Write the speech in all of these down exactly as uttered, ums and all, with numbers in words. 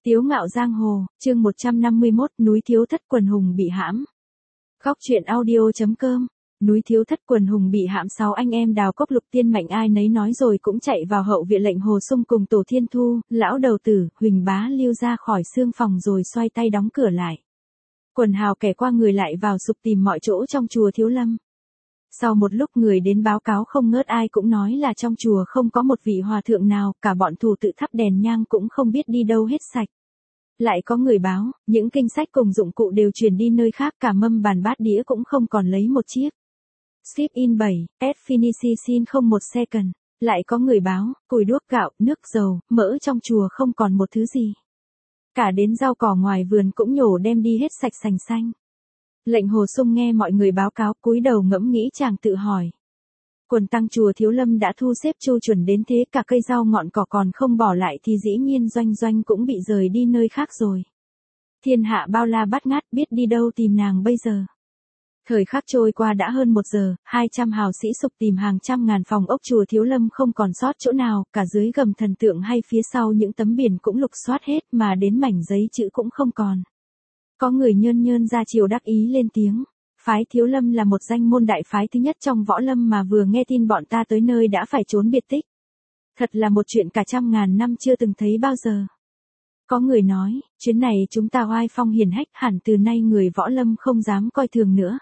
Tiếu ngạo giang hồ, chương một trăm năm mươi mốt, núi thiếu thất quần hùng bị hãm. Góc truyện audio chấm com. Núi thiếu thất quần hùng bị hãm, sáu anh em Đào Cốc Lục Tiên Mạnh ai nấy nói rồi cũng chạy vào hậu viện. Lệnh Hồ Xung cùng Tổ Thiên Thu, lão đầu tử, Huỳnh Bá Lưu ra khỏi xương phòng rồi xoay tay đóng cửa lại. Quần hào kẻ qua người lại vào sục tìm mọi chỗ trong chùa Thiếu Lâm. Sau một lúc người đến báo cáo không ngớt, ai cũng nói là trong chùa không có một vị hòa thượng nào, cả bọn thủ tự thắp đèn nhang cũng không biết đi đâu hết sạch. Lại có người báo, những kinh sách cùng dụng cụ đều chuyển đi nơi khác, cả mâm bàn bát đĩa cũng không còn lấy một chiếc. Skip in bảy, at Finishing không một second. Lại có người báo, củi đuốc gạo, nước dầu, mỡ trong chùa không còn một thứ gì. Cả đến rau cỏ ngoài vườn cũng nhổ đem đi hết sạch sành xanh. Lệnh Hồ Xung nghe mọi người báo cáo, cúi đầu ngẫm nghĩ, chàng tự hỏi. Quần tăng chùa Thiếu Lâm đã thu xếp chu chuẩn đến thế, cả cây rau ngọn cỏ còn không bỏ lại thì dĩ nhiên doanh doanh cũng bị rời đi nơi khác rồi. Thiên hạ bao la bát ngát, biết đi đâu tìm nàng bây giờ. Thời khắc trôi qua đã hơn một giờ, hai trăm hào sĩ sục tìm hàng trăm ngàn phòng ốc chùa Thiếu Lâm không còn sót chỗ nào, cả dưới gầm thần tượng hay phía sau những tấm biển cũng lục soát hết, mà đến mảnh giấy chữ cũng không còn. Có người nhơn nhơn ra chiều đắc ý lên tiếng. Phái Thiếu Lâm là một danh môn đại phái thứ nhất trong võ lâm, mà vừa nghe tin bọn ta tới nơi đã phải trốn biệt tích. Thật là một chuyện cả trăm ngàn năm chưa từng thấy bao giờ. Có người nói, chuyến này chúng ta oai phong hiển hách, hẳn từ nay người võ lâm không dám coi thường nữa.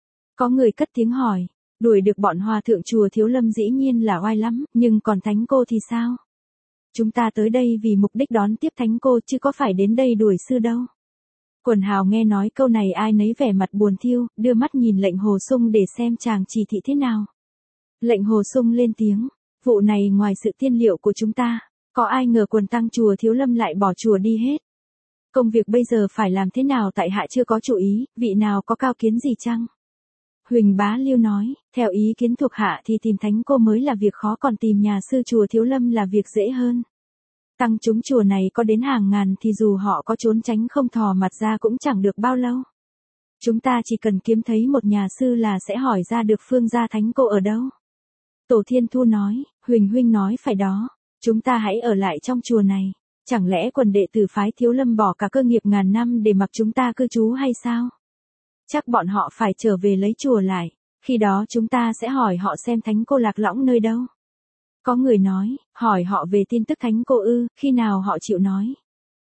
Có người cất tiếng hỏi, đuổi được bọn hòa thượng chùa Thiếu Lâm dĩ nhiên là oai lắm, nhưng còn thánh cô thì sao? Chúng ta tới đây vì mục đích đón tiếp thánh cô chứ có phải đến đây đuổi sư đâu. Quần hào nghe nói câu này ai nấy vẻ mặt buồn thiu, đưa mắt nhìn lệnh Hồ Xung để xem chàng chỉ thị thế nào. Lệnh Hồ Xung lên tiếng, vụ này ngoài sự tiên liệu của chúng ta, có ai ngờ quần tăng chùa Thiếu Lâm lại bỏ chùa đi hết. Công việc bây giờ phải làm thế nào tại hạ chưa có chủ ý, vị nào có cao kiến gì chăng? Huỳnh Bá Lưu nói, theo ý kiến thuộc hạ thì tìm thánh cô mới là việc khó, còn tìm nhà sư chùa Thiếu Lâm là việc dễ hơn. Tăng chúng chùa này có đến hàng ngàn thì dù họ có trốn tránh không thò mặt ra cũng chẳng được bao lâu. Chúng ta chỉ cần kiếm thấy một nhà sư là sẽ hỏi ra được phương gia thánh cô ở đâu. Tổ Thiên Thu nói, Huỳnh huynh nói phải đó, chúng ta hãy ở lại trong chùa này. Chẳng lẽ quần đệ tử phái Thiếu Lâm bỏ cả cơ nghiệp ngàn năm để mặc chúng ta cư trú hay sao? Chắc bọn họ phải trở về lấy chùa lại, khi đó chúng ta sẽ hỏi họ xem thánh cô lạc lõng nơi đâu. Có người nói, hỏi họ về tin tức thánh cô ư, khi nào họ chịu nói.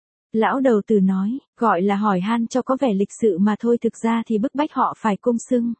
Lão đầu tử nói, gọi là hỏi han cho có vẻ lịch sự mà thôi, thực ra thì bức bách họ phải cung xưng.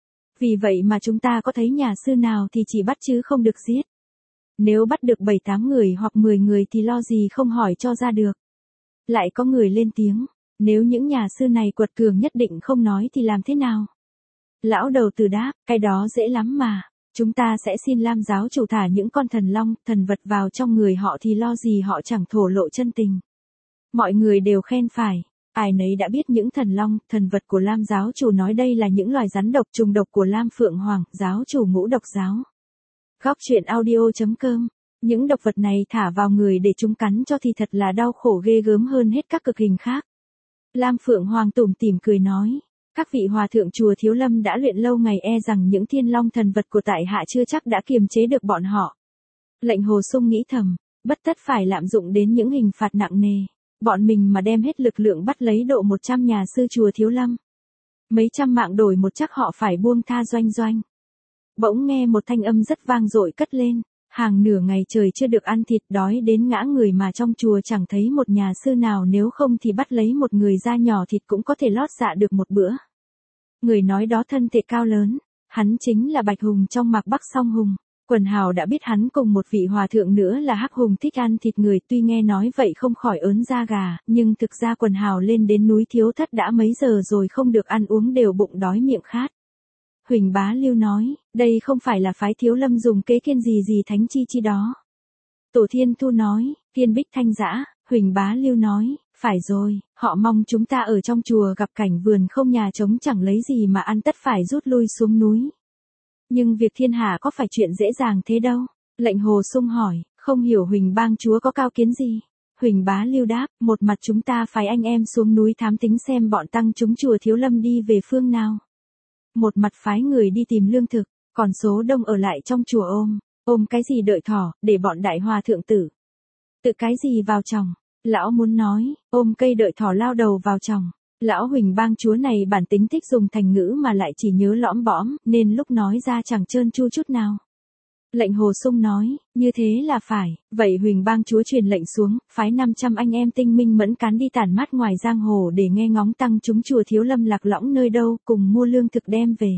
Vì vậy mà chúng ta có thấy nhà sư nào thì chỉ bắt chứ không được giết. Nếu bắt được bảy tám người hoặc mười người thì lo gì không hỏi cho ra được. Lại có người lên tiếng, nếu những nhà sư này quật cường nhất định không nói thì làm thế nào? Lão đầu tử đáp, cái đó dễ lắm mà. Chúng ta sẽ xin Lam giáo chủ thả những con thần long, thần vật vào trong người họ thì lo gì họ chẳng thổ lộ chân tình. Mọi người đều khen phải, ai nấy đã biết những thần long, thần vật của Lam giáo chủ nói đây là những loài rắn độc trùng độc của Lam Phượng Hoàng, giáo chủ ngũ độc giáo. Góc truyện audio chấm com. Những độc vật này thả vào người để chúng cắn cho thì thật là đau khổ ghê gớm hơn hết các cực hình khác. Lam Phượng Hoàng tủm tỉm cười nói. Các vị hòa thượng chùa Thiếu Lâm đã luyện lâu ngày, e rằng những thiên long thần vật của tại hạ chưa chắc đã kiềm chế được bọn họ. Lệnh Hồ Xung nghĩ thầm, bất tất phải lạm dụng đến những hình phạt nặng nề. Bọn mình mà đem hết lực lượng bắt lấy độ một trăm nhà sư chùa Thiếu Lâm. Mấy trăm mạng đổi một chắc họ phải buông tha doanh doanh. Bỗng nghe một thanh âm rất vang dội cất lên. Hàng nửa ngày trời chưa được ăn thịt, đói đến ngã người mà trong chùa chẳng thấy một nhà sư nào, nếu không thì bắt lấy một người da nhỏ thịt cũng có thể lót dạ được một bữa. Người nói đó thân thể cao lớn, hắn chính là Bạch Hùng trong Mạc Bắc Song Hùng. Quần hào đã biết hắn cùng một vị hòa thượng nữa là Hắc Hùng thích ăn thịt người, tuy nghe nói vậy không khỏi ớn da gà, nhưng thực ra quần hào lên đến núi Thiếu Thất đã mấy giờ rồi không được ăn uống đều bụng đói miệng khát. Huỳnh Bá Lưu nói, đây không phải là phái Thiếu Lâm dùng kế kiên gì gì thánh chi chi đó. Tổ Thiên Thu nói, Thiên Bích Thanh Dã. Huỳnh Bá Lưu nói, phải rồi, họ mong chúng ta ở trong chùa gặp cảnh vườn không nhà trống chẳng lấy gì mà ăn, tất phải rút lui xuống núi. Nhưng việc thiên hạ có phải chuyện dễ dàng thế đâu? Lệnh Hồ Xung hỏi, không hiểu Huỳnh bang chúa có cao kiến gì? Huỳnh Bá Lưu đáp, một mặt chúng ta phái anh em xuống núi thám tính xem bọn tăng chúng chùa Thiếu Lâm đi về phương nào. Một mặt phái người đi tìm lương thực, còn số đông ở lại trong chùa ôm, ôm cái gì đợi thỏ, để bọn đại hòa thượng tử. Tự cái gì vào chồng, Lão muốn nói, ôm cây đợi thỏ lao đầu vào chồng. Lão Huỳnh bang chúa này bản tính thích dùng thành ngữ mà lại chỉ nhớ lõm bõm, nên lúc nói ra chẳng trơn tru chút nào. Lệnh Hồ Sung nói, như thế là phải, vậy Huỳnh bang chúa truyền lệnh xuống, phái năm trăm anh em tinh minh mẫn cán đi tản mát ngoài giang hồ để nghe ngóng tăng chúng chùa Thiếu Lâm lạc lõng nơi đâu, cùng mua lương thực đem về.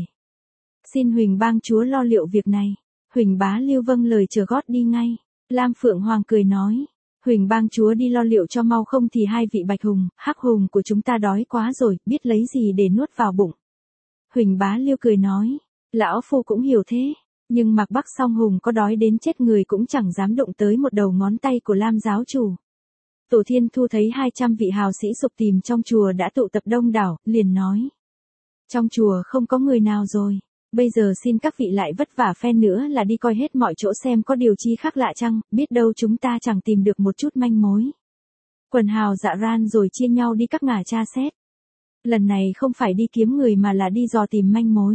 Xin Huỳnh bang chúa lo liệu việc này. Huỳnh bá Lưu vâng lời chờ gót đi ngay. Lam Phượng Hoàng cười nói, Huỳnh bang chúa đi lo liệu cho mau, không thì hai vị Bạch Hùng, Hắc Hùng của chúng ta đói quá rồi, biết lấy gì để nuốt vào bụng. Huỳnh bá Lưu cười nói, lão phu cũng hiểu thế, nhưng Mạc Bắc Song Hùng có đói đến chết người cũng chẳng dám đụng tới một đầu ngón tay của Lam giáo chủ. Tổ Thiên Thu thấy hai trăm vị hào sĩ sục tìm trong chùa đã tụ tập đông đảo, liền nói, trong chùa không có người nào rồi. Bây giờ xin các vị lại vất vả phen nữa là đi coi hết mọi chỗ xem có điều chi khác lạ chăng, biết đâu chúng ta chẳng tìm được một chút manh mối. Quần hào dạ ran rồi chia nhau đi các ngả tra xét. Lần này không phải đi kiếm người mà là đi dò tìm manh mối.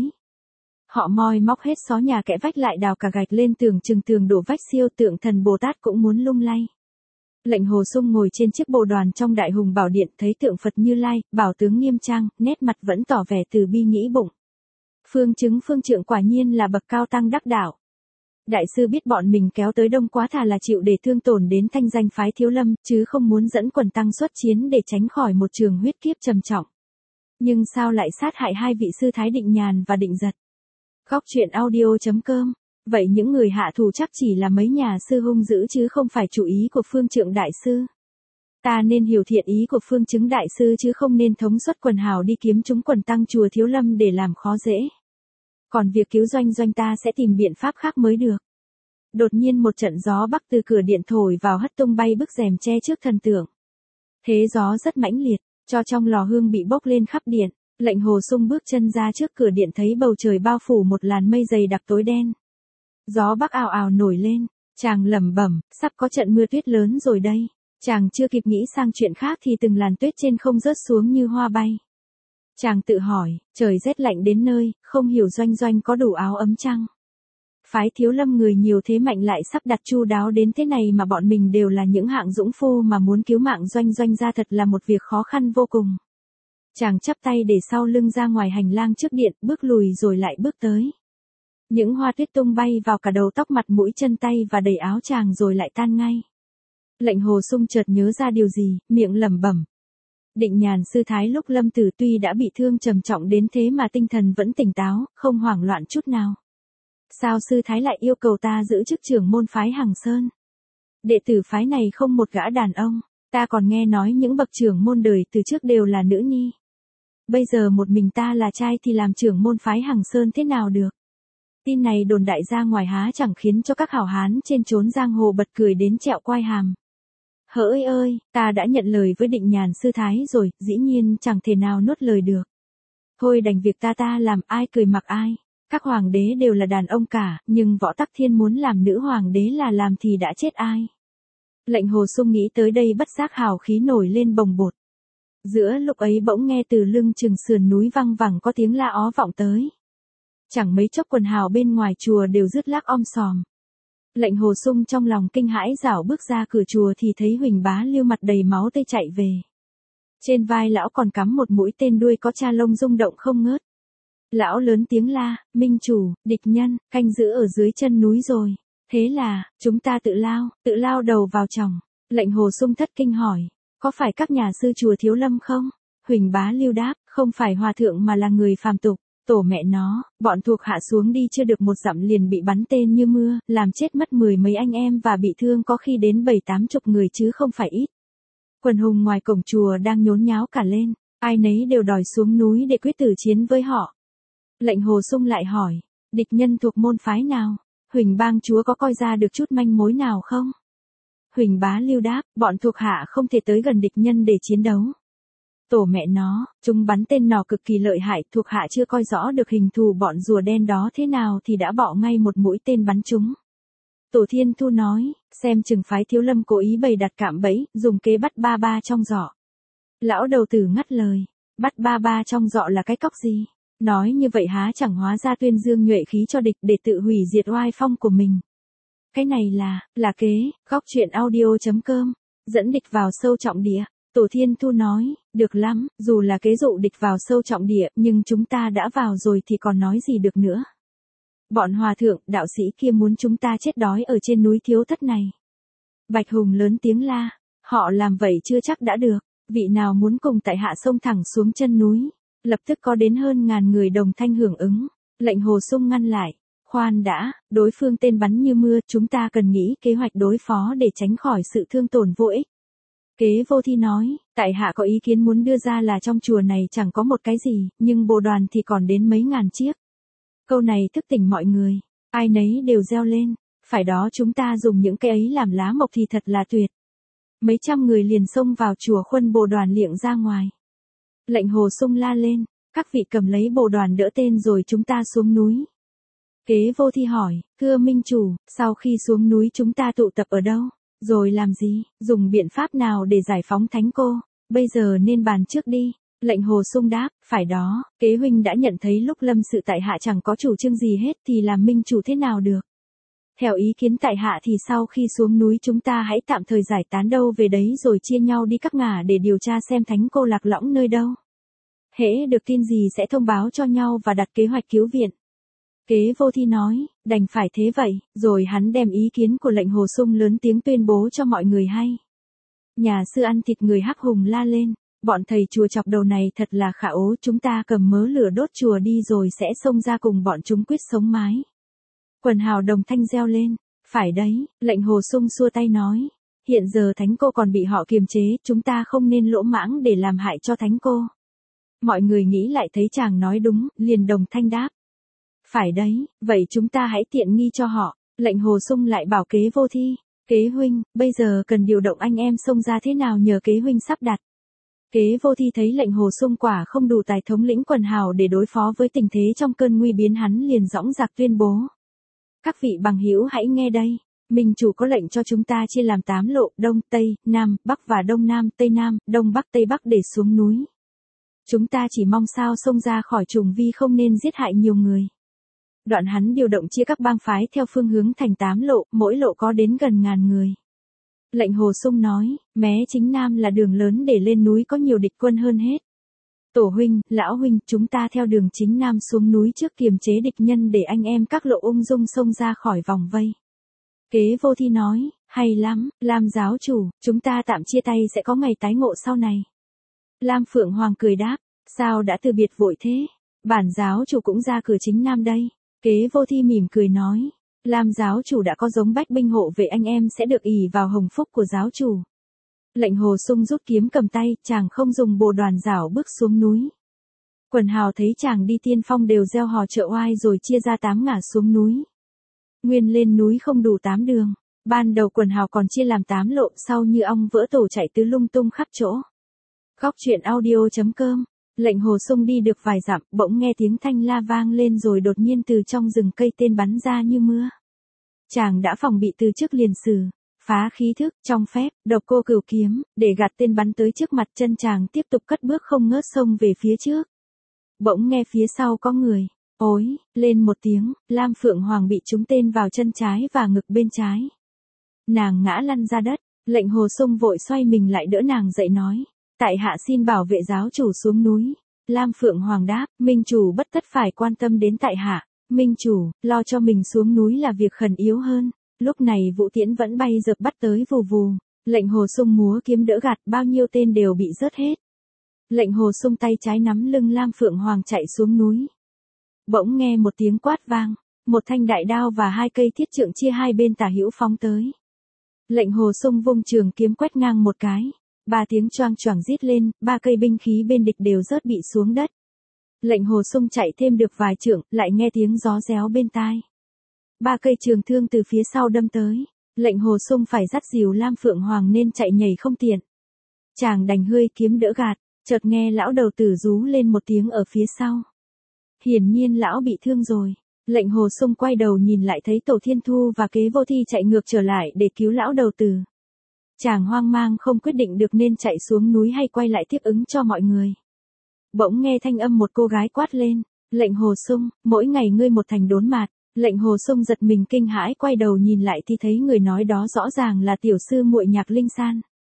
Họ moi móc hết xó nhà kẽ vách, lại đào cả gạch lên tường, chừng tường đổ vách siêu tượng thần Bồ Tát cũng muốn lung lay. Lệnh Hồ Sung ngồi trên chiếc bồ đoàn trong Đại Hùng Bảo Điện, thấy tượng Phật Như Lai, bảo tướng nghiêm trang, nét mặt vẫn tỏ vẻ từ bi nghĩ bụng. Phương chứng phương trượng quả nhiên là bậc cao tăng đắc đạo. Đại sư biết bọn mình kéo tới đông quá, thà là chịu để thương tổn đến thanh danh phái Thiếu Lâm, chứ không muốn dẫn quần tăng xuất chiến để tránh khỏi một trường huyết kiếp trầm trọng. Nhưng sao lại sát hại hai vị sư Thái Định Nhàn và Định Giật? Góc truyện audio chấm com. Vậy những người hạ thủ chắc chỉ là mấy nhà sư hung dữ chứ không phải chủ ý của phương trượng đại sư. Ta nên hiểu thiện ý của phương chứng đại sư chứ không nên thống suất quần hào đi kiếm chúng quần tăng chùa Thiếu Lâm để làm khó dễ. Còn việc cứu Doanh Doanh ta sẽ tìm biện pháp khác mới được. Đột nhiên một trận gió bắc từ cửa điện thổi vào, hất tung bay bức rèm che trước thần tượng. Thế gió rất mãnh liệt, cho trong lò hương bị bốc lên khắp điện. Lệnh Hồ Sung bước chân ra trước cửa điện thấy bầu trời bao phủ một làn mây dày đặc tối đen. Gió bắc ào ào nổi lên, chàng lẩm bẩm, sắp có trận mưa tuyết lớn rồi đây. Chàng chưa kịp nghĩ sang chuyện khác thì từng làn tuyết trên không rớt xuống như hoa bay. Chàng tự hỏi, trời rét lạnh đến nơi, không hiểu Doanh Doanh có đủ áo ấm chăng? Phái Thiếu Lâm người nhiều thế mạnh lại sắp đặt chu đáo đến thế này mà bọn mình đều là những hạng dũng phu, mà muốn cứu mạng Doanh Doanh ra thật là một việc khó khăn vô cùng. Chàng chắp tay để sau lưng ra ngoài hành lang trước điện, bước lùi rồi lại bước tới. Những hoa tuyết tung bay vào cả đầu tóc, mặt mũi chân tay và đầy áo chàng rồi lại tan ngay. Lệnh Hồ Sung chợt nhớ ra điều gì, miệng lẩm bẩm. Định Nhàn sư Thái lúc lâm tử tuy đã bị thương trầm trọng đến thế mà tinh thần vẫn tỉnh táo, không hoảng loạn chút nào. Sao sư Thái lại yêu cầu ta giữ chức trưởng môn phái Hằng Sơn? Đệ tử phái này không một gã đàn ông, ta còn nghe nói những bậc trưởng môn đời từ trước đều là nữ nhi. Bây giờ một mình ta là trai thì làm trưởng môn phái Hằng Sơn thế nào được? Tin này đồn đại ra ngoài há chẳng khiến cho các hảo hán trên chốn giang hồ bật cười đến trẹo quai hàm. Hỡi ơi, ta đã nhận lời với Định Nhàn sư Thái rồi, dĩ nhiên chẳng thể nào nuốt lời được. Thôi đành việc ta ta làm, ai cười mặc ai. Các hoàng đế đều là đàn ông cả, nhưng Võ Tắc Thiên muốn làm nữ hoàng đế là làm thì đã chết ai. Lệnh Hồ Sung nghĩ tới đây bất giác hào khí nổi lên bồng bột. Giữa lúc ấy bỗng nghe từ lưng chừng sườn núi văng vẳng có tiếng la ó vọng tới. Chẳng mấy chốc quần hào bên ngoài chùa đều rứt lác om sòm. Lệnh Hồ Sung trong lòng kinh hãi rảo bước ra cửa chùa thì thấy Huỳnh Bá Lưu mặt đầy máu tươi chạy về. Trên vai lão còn cắm một mũi tên đuôi có cha lông rung động không ngớt. Lão lớn tiếng la, minh chủ, địch nhân, canh giữ ở dưới chân núi rồi. Thế là, chúng ta tự lao, tự lao đầu vào chồng. Lệnh Hồ Sung thất kinh hỏi, có phải các nhà sư chùa Thiếu Lâm không? Huỳnh Bá Lưu đáp, không phải hòa thượng mà là người phàm tục. Tổ mẹ nó, bọn thuộc hạ xuống đi chưa được một dặm liền bị bắn tên như mưa, làm chết mất mười mấy anh em và bị thương có khi đến bảy tám chục người chứ không phải ít. Quần hùng ngoài cổng chùa đang nhốn nháo cả lên, ai nấy đều đòi xuống núi để quyết tử chiến với họ. Lệnh Hồ Sung lại hỏi, địch nhân thuộc môn phái nào? Huỳnh bang chúa có coi ra được chút manh mối nào không? Huỳnh Bá Lưu đáp, bọn thuộc hạ không thể tới gần địch nhân để chiến đấu. Tổ mẹ nó, chúng bắn tên nỏ cực kỳ lợi hại, thuộc hạ chưa coi rõ được hình thù bọn rùa đen đó thế nào thì đã bỏ ngay một mũi tên bắn chúng. Tổ Thiên Thu nói, xem chừng phái Thiếu Lâm cố ý bày đặt cạm bẫy, dùng kế bắt ba ba trong giỏ. Lão đầu tử ngắt lời, bắt ba ba trong giỏ là cái cóc gì? Nói như vậy há chẳng hóa ra tuyên dương nhuệ khí cho địch để tự hủy diệt oai phong của mình. Cái này là, là kế, góc truyện audio chấm com Dẫn địch vào sâu trọng địa. Tổ Thiên Thu nói, được lắm, dù là kế dụ địch vào sâu trọng địa, nhưng chúng ta đã vào rồi thì còn nói gì được nữa. Bọn hòa thượng, đạo sĩ kia muốn chúng ta chết đói ở trên núi Thiếu Thất này. Bạch Hùng lớn tiếng la, họ làm vậy chưa chắc đã được, vị nào muốn cùng tại hạ xông thẳng xuống chân núi. Lập tức có đến hơn ngàn người đồng thanh hưởng ứng. Lệnh Hồ Xung ngăn lại, khoan đã, đối phương tên bắn như mưa, chúng ta cần nghĩ kế hoạch đối phó để tránh khỏi sự thương tổn vô ích. Kế Vô Thi nói, tại hạ có ý kiến muốn đưa ra là trong chùa này chẳng có một cái gì, nhưng bồ đoàn thì còn đến mấy ngàn chiếc. Câu này thức tỉnh mọi người, ai nấy đều reo lên, phải đó, chúng ta dùng những cái ấy làm lá mộc thì thật là tuyệt. Mấy trăm người liền xông vào chùa khuân bồ đoàn liệng ra ngoài. Lệnh Hồ Xung la lên, các vị cầm lấy bồ đoàn đỡ tên rồi chúng ta xuống núi. Kế Vô Thi hỏi, thưa minh chủ, sau khi xuống núi chúng ta tụ tập ở đâu? Rồi làm gì, dùng biện pháp nào để giải phóng thánh cô? Bây giờ nên bàn trước đi. Lệnh Hồ Xung đáp, phải đó, kế huynh đã nhận thấy lúc lâm sự tại hạ chẳng có chủ trương gì hết thì làm minh chủ thế nào được. Theo ý kiến tại hạ thì sau khi xuống núi chúng ta hãy tạm thời giải tán đâu về đấy rồi chia nhau đi các ngả để điều tra xem thánh cô lạc lõng nơi đâu. Hễ được tin gì sẽ thông báo cho nhau và đặt kế hoạch cứu viện. Kế Vô Thi nói, đành phải thế vậy, rồi hắn đem ý kiến của lệnh Hồ Xung lớn tiếng tuyên bố cho mọi người hay. Nhà sư ăn thịt người Hắc Hùng la lên, bọn thầy chùa chọc đầu này thật là khả ố, chúng ta cầm mớ lửa đốt chùa đi rồi sẽ xông ra cùng bọn chúng quyết sống mái. Quần hào đồng thanh reo lên, phải đấy, lệnh Hồ Xung xua tay nói, hiện giờ thánh cô còn bị họ kiềm chế, chúng ta không nên lỗ mãng để làm hại cho thánh cô. Mọi người nghĩ lại thấy chàng nói đúng, liền đồng thanh đáp. Phải đấy, vậy chúng ta hãy tiện nghi cho họ. Lệnh Hồ Xung lại bảo Kế Vô Thi, Kế huynh, bây giờ cần điều động anh em xông ra thế nào nhờ Kế huynh sắp đặt. Kế Vô Thi thấy lệnh Hồ Xung quả không đủ tài thống lĩnh quần hào để đối phó với tình thế trong cơn nguy biến, hắn liền dõng dạc tuyên bố. Các vị bằng hữu hãy nghe đây, minh chủ có lệnh cho chúng ta chia làm tám lộ, đông, tây, nam, bắc và đông nam, tây nam, đông bắc tây bắc để xuống núi. Chúng ta chỉ mong sao xông ra khỏi trùng vi, không nên giết hại nhiều người. Đoạn hắn điều động chia các bang phái theo phương hướng thành tám lộ, mỗi lộ có đến gần ngàn người. Lệnh Hồ Xung nói, mé chính nam là đường lớn để lên núi, có nhiều địch quân hơn hết. Tổ huynh, lão huynh, chúng ta theo đường chính nam xuống núi trước kiềm chế địch nhân để anh em các lộ ung dung xông ra khỏi vòng vây. Kế Vô Thi nói, hay lắm, Lam giáo chủ, chúng ta tạm chia tay, sẽ có ngày tái ngộ sau này. Lam Phượng Hoàng cười đáp, sao đã từ biệt vội thế? Bản giáo chủ cũng ra cửa chính nam đây. Kế Vô Thi mỉm cười nói, Lam giáo chủ đã có giống bách binh hộ vệ, anh em sẽ được ỷ vào hồng phúc của giáo chủ. Lệnh Hồ Xung rút kiếm cầm tay, chàng không dùng bồ đoàn rảo bước xuống núi. Quần hào thấy chàng đi tiên phong đều reo hò trợ oai rồi chia ra tám ngả xuống núi. Nguyên lên núi không đủ tám đường, ban đầu quần hào còn chia làm tám lộ, sau như ong vỡ tổ chạy tứ lung tung khắp chỗ. Góc truyện audio chấm com. Lệnh Hồ Xung đi được vài dặm, bỗng nghe tiếng thanh la vang lên rồi đột nhiên từ trong rừng cây tên bắn ra như mưa. Chàng đã phòng bị từ trước liền sử, phá khí thức, trong phép, độc cô cửu kiếm, để gạt tên bắn tới trước mặt chân chàng, tiếp tục cất bước không ngớt xông về phía trước. Bỗng nghe phía sau có người, ối, lên một tiếng, Lam Phượng Hoàng bị trúng tên vào chân trái và ngực bên trái. Nàng ngã lăn ra đất, lệnh Hồ Xung vội xoay mình lại đỡ nàng dậy nói. Tại hạ xin bảo vệ giáo chủ xuống núi. Lam Phượng Hoàng đáp, minh chủ bất tất phải quan tâm đến tại hạ. Minh chủ, lo cho mình xuống núi là việc khẩn yếu hơn. Lúc này vũ tiễn vẫn bay dợp bắt tới vù vù. Lệnh Hồ Xung múa kiếm đỡ gạt, bao nhiêu tên đều bị rớt hết. Lệnh Hồ Xung tay trái nắm lưng Lam Phượng Hoàng chạy xuống núi. Bỗng nghe một tiếng quát vang. Một thanh đại đao và hai cây thiết trượng chia hai bên tả hữu phóng tới. Lệnh Hồ Xung vung trường kiếm quét ngang một cái. Ba tiếng choang choảng rít lên, ba cây binh khí bên địch đều rớt bị xuống đất. Lệnh Hồ Xung chạy thêm được vài trượng, lại nghe tiếng gió réo bên tai. Ba cây trường thương từ phía sau đâm tới. Lệnh Hồ Xung phải dắt dìu Lam Phượng Hoàng nên chạy nhảy không tiện. Chàng đành hơi kiếm đỡ gạt, chợt nghe lão đầu tử rú lên một tiếng ở phía sau. Hiển nhiên lão bị thương rồi. Lệnh Hồ Xung quay đầu nhìn lại thấy Tổ Thiên Thu và Kế Vô Thi chạy ngược trở lại để cứu lão đầu tử. Chàng hoang mang không quyết định được nên chạy xuống núi hay quay lại tiếp ứng cho mọi người. Bỗng nghe thanh âm một cô gái quát lên, lệnh Hồ Xung, mỗi ngày ngươi một thành đốn mạt. Lệnh Hồ Xung giật mình kinh hãi, quay đầu nhìn lại thì thấy người nói đó rõ ràng là tiểu sư muội Nhạc Linh San.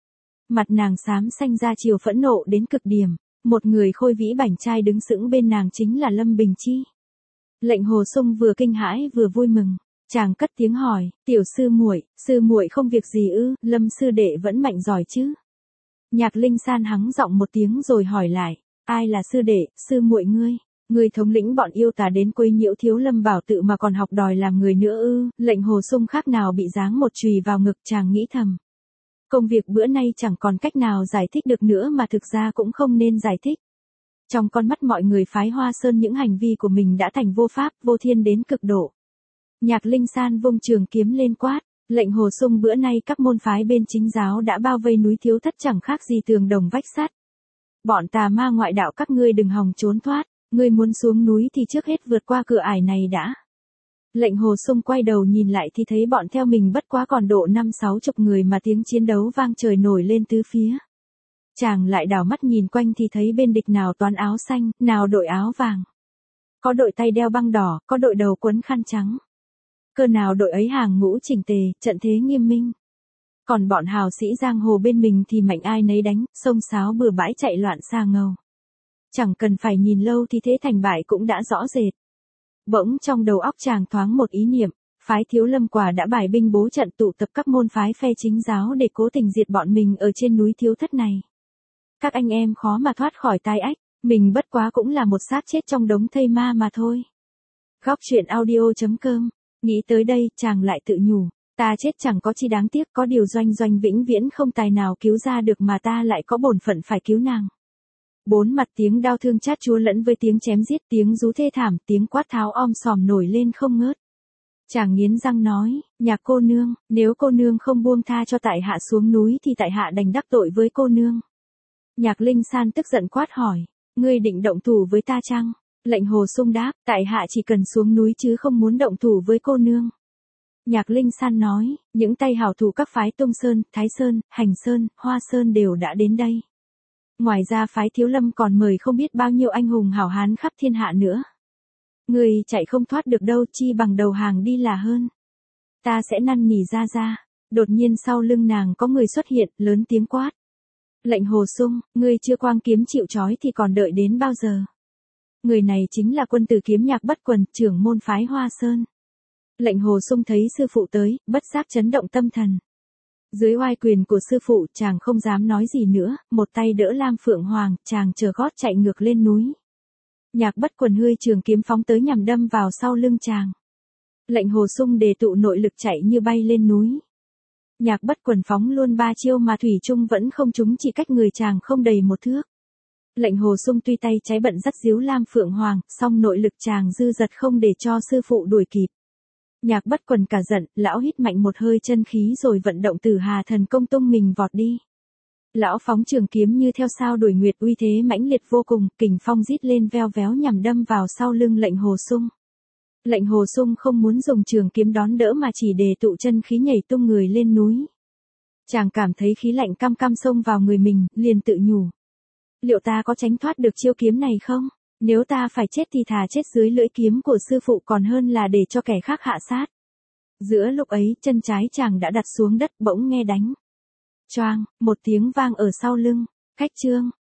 Mặt nàng xám xanh ra chiều phẫn nộ đến cực điểm, một người khôi vĩ bảnh trai đứng sững bên nàng chính là Lâm Bình Chi. Lệnh Hồ Sung vừa kinh hãi vừa vui mừng, chàng cất tiếng hỏi, tiểu sư muội, sư muội không việc gì ư, Lâm sư đệ vẫn mạnh giỏi chứ? Nhạc Linh San hắng giọng một tiếng rồi hỏi lại, ai là sư đệ, sư muội ngươi? Ngươi thống lĩnh bọn yêu tà đến quấy nhiễu Thiếu Lâm Bảo tự mà còn học đòi làm người nữa ư? Lệnh Hồ Sung khác nào bị giáng một chùy vào ngực, chàng nghĩ thầm. Công việc bữa nay chẳng còn cách nào giải thích được nữa mà thực ra cũng không nên giải thích. Trong con mắt mọi người phái Hoa Sơn những hành vi của mình đã thành vô pháp, vô thiên đến cực độ. Nhạc Linh San vung trường kiếm lên quát, lệnh Hồ Sung bữa nay các môn phái bên chính giáo đã bao vây núi Thiếu Thất chẳng khác gì tường đồng vách sắt. Bọn tà ma ngoại đạo các ngươi đừng hòng trốn thoát, ngươi muốn xuống núi thì trước hết vượt qua cửa ải này đã. Lệnh Hồ Sung quay đầu nhìn lại thì thấy bọn theo mình bất quá còn độ năm sáu chục người mà tiếng chiến đấu vang trời nổi lên tứ phía. Chàng lại đảo mắt nhìn quanh thì thấy bên địch nào toán áo xanh, nào đội áo vàng. Có đội tay đeo băng đỏ, có đội đầu quấn khăn trắng. Cơ nào đội ấy hàng ngũ chỉnh tề, trận thế nghiêm minh. Còn bọn hào sĩ giang hồ bên mình thì mạnh ai nấy đánh, xông xáo bừa bãi chạy loạn xa ngầu. Chẳng cần phải nhìn lâu thì thế thành bại cũng đã rõ rệt. Bỗng trong đầu óc chàng thoáng một ý niệm, phái Thiếu Lâm quả đã bài binh bố trận tụ tập các môn phái phe chính giáo để cố tình diệt bọn mình ở trên núi Thiếu Thất này. Các anh em khó mà thoát khỏi tai ách, mình bất quá cũng là một xác chết trong đống thây ma mà thôi. Góc truyện audio chấm com, nghĩ tới đây chàng lại tự nhủ, ta chết chẳng có chi đáng tiếc, có điều Doanh Doanh vĩnh viễn không tài nào cứu ra được mà ta lại có bổn phận phải cứu nàng. Bốn mặt tiếng đao thương chát chúa lẫn với tiếng chém giết, tiếng rú thê thảm, tiếng quát tháo om sòm nổi lên không ngớt. Chàng nghiến răng nói, nhạc cô nương, nếu cô nương không buông tha cho tại hạ xuống núi thì tại hạ đành đắc tội với cô nương. Nhạc Linh San tức giận quát hỏi, ngươi định động thủ với ta chăng? Lệnh Hồ Sung đáp, tại hạ chỉ cần xuống núi chứ không muốn động thủ với cô nương. Nhạc Linh San nói, những tay hảo thủ các phái Tung Sơn, Thái Sơn, Hành Sơn, Hoa Sơn đều đã đến đây. Ngoài ra phái Thiếu Lâm còn mời không biết bao nhiêu anh hùng hảo hán khắp thiên hạ nữa. Người chạy không thoát được đâu, chi bằng đầu hàng đi là hơn. Ta sẽ năn nỉ ra ra. Đột nhiên sau lưng nàng có người xuất hiện, lớn tiếng quát. Lệnh Hồ Sung, ngươi chưa quang kiếm chịu trói thì còn đợi đến bao giờ? Người này chính là quân tử Kiếm Nhạc Bất Quần, trưởng môn phái Hoa Sơn. Lệnh Hồ Sung thấy sư phụ tới, bất giác chấn động tâm thần. Dưới oai quyền của sư phụ, chàng không dám nói gì nữa, một tay đỡ Lam Phượng Hoàng, chàng chờ gót chạy ngược lên núi. Nhạc Bất Quần hươi trường kiếm phóng tới nhằm đâm vào sau lưng chàng. Lệnh Hồ Sung đề tụ nội lực chạy như bay lên núi. Nhạc Bất Quần phóng luôn ba chiêu mà thủy chung vẫn không trúng, chỉ cách người chàng không đầy một thước. Lệnh Hồ Sung tuy tay trái bận dắt díu Lam Phượng Hoàng, song nội lực chàng dư dật không để cho sư phụ đuổi kịp. Nhạc Bất Quần cả giận, lão hít mạnh một hơi chân khí rồi vận động Tử Hà thần công tung mình vọt đi. Lão phóng trường kiếm như theo sao đuổi nguyệt, uy thế mãnh liệt vô cùng, kình phong rít lên veo véo nhằm đâm vào sau lưng Lệnh Hồ Sung. Lệnh Hồ Sung không muốn dùng trường kiếm đón đỡ mà chỉ để tụ chân khí nhảy tung người lên núi. Chàng cảm thấy khí lạnh căm căm xông vào người mình, liền tự nhủ. Liệu ta có tránh thoát được chiêu kiếm này không? Nếu ta phải chết thì thà chết dưới lưỡi kiếm của sư phụ còn hơn là để cho kẻ khác hạ sát. Giữa lúc ấy, chân trái chàng đã đặt xuống đất, bỗng nghe đánh. Choang, một tiếng vang ở sau lưng. Khách trương,